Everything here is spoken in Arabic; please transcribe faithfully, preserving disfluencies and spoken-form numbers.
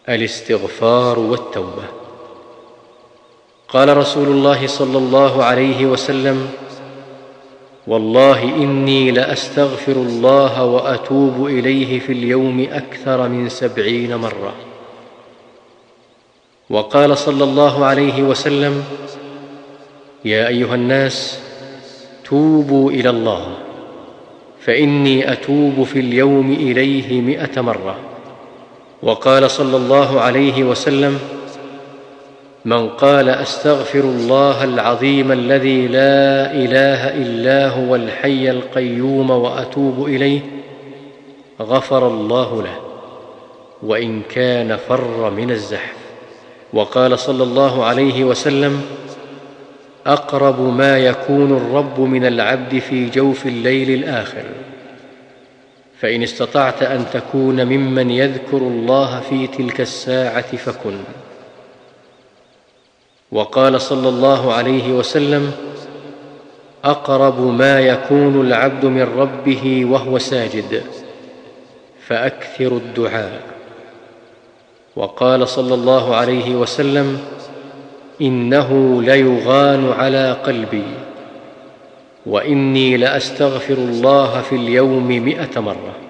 الاستغفار والتوبة. قال رسول الله صلى الله عليه وسلم: والله إني لأستغفر الله وأتوب إليه في اليوم أكثر من سبعين مرة. وقال صلى الله عليه وسلم: يا أيها الناس توبوا إلى الله فإني أتوب في اليوم إليه مئة مرة. وقال صلى الله عليه وسلم: من قال أستغفر الله العظيم الذي لا إله إلا هو الحي القيوم وأتوب إليه غفر الله له وإن كان فر من الزحف. وقال صلى الله عليه وسلم: أقرب ما يكون الرب من العبد في جوف الليل الآخر، فإن استطعت أن تكون ممن يذكر الله في تلك الساعة فكن. وقال صلى الله عليه وسلم: أقرب ما يكون العبد من ربه وهو ساجد، فأكثر الدعاء. وقال صلى الله عليه وسلم: إنه ليغان على قلبي وإني لأستغفر الله في اليوم مئة مرة.